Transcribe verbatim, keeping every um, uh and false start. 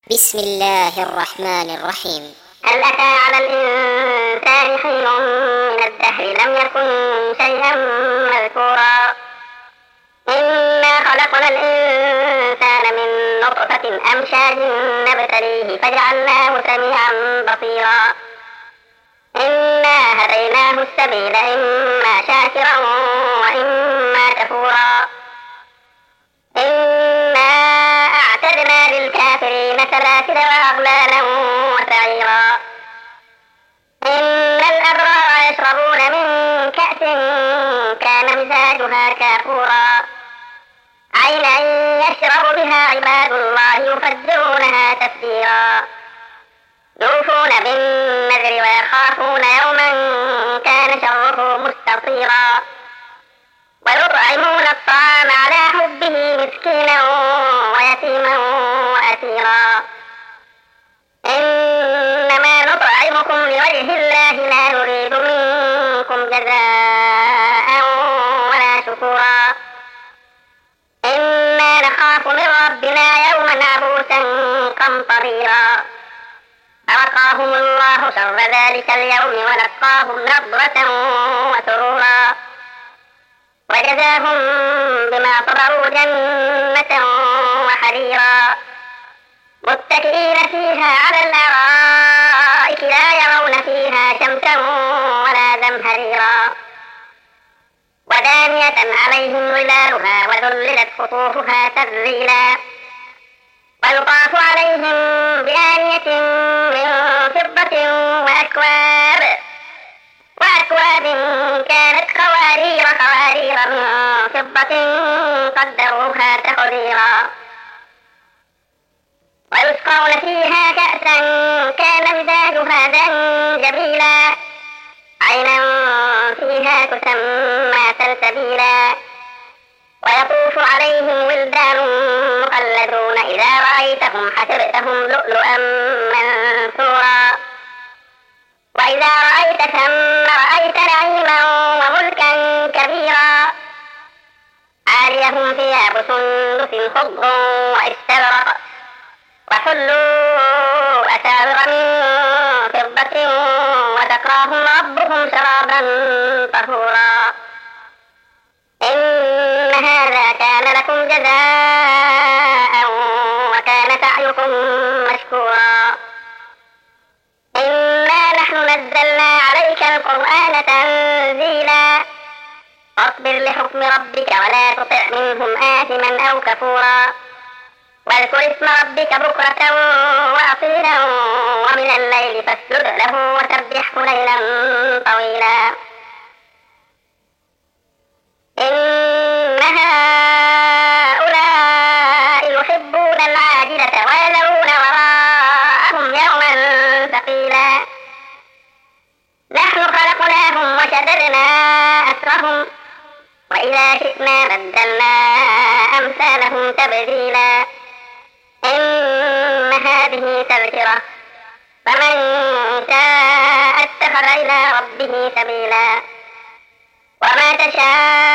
بسم الله الرحمن الرحيم. هل أتى على الإنسان حين من الدهر لم يكن شيئا مذكورا إنا خلقنا الإنسان من نطفة أمشاج نبتليه فجعلناه سميعا بصيرا إنا هديناه السبيل إما شاكرا وإما كفورا إنا أعتدنا للكافرين سلاسل وأغلالا وسعيرا إن الأبرار يشربون من كأس كان مزاجها كافورا عينا يشرب بها عباد الله يفجرونها تفجيرا يوفون بالنذر ويخافون يوما كان شره مستطيرا ويطعمون الطعام على حبه مسكينا ويتيما وأسيرا إنما نطعمكم لوجه الله لا نريد منكم جزاء ولا شكورا إنا نخاف من ربنا يوما عبوسا قمطريرا فوقاهم الله شر ذلك اليوم ولقاهم نضرة وسرورا وجزاهم بما صبروا جنة وحريرا متكئين فيها على الأرائك لا يرون فيها شمسا ولا زمهريرا ودانية عليهم ظلالها وذللت قطوفها تذليلا ويطاف عليهم بآنية من فضة وأكواب وأكواب كانت قوارير قوارير من فضة قدروها تقديرا ويسقون فيها كأسا كان مزاجها زنجبيلا عينا فيها تسمى سلسبيلا ويطوف عليهم ولدان مخلدون إذا رأيتهم حسبتهم لؤلؤا منثورا وإذا رأيت ثم رأيت نعيما وملكا كبيرا عاليهم ثياب سندس خضر واستبرق وحلوا أساور من فضة وسقاهم ربهم شرابا طهورا إن هذا كان لكم جزاء وكان سعيكم مشكورا إنا نحن نزلنا عليك القرآن تنزيلا فاصبر لحكم ربك ولا تطع منهم آثما أو كفورا واذكر اسم ربك بكرة وأصيلا ومن الليل فاسجد له وسبحه ليلا طويلا إن هؤلاء يحبون العاجلة ويذرون وراءهم يوما ثقيلا نحن خلقناهم وشددنا أسرهم وإذا شئنا بدلنا أمثالهم تبديلا إن هذه تذكرة فمن شاء اتخذ إلى ربه سبيلا وما تشاء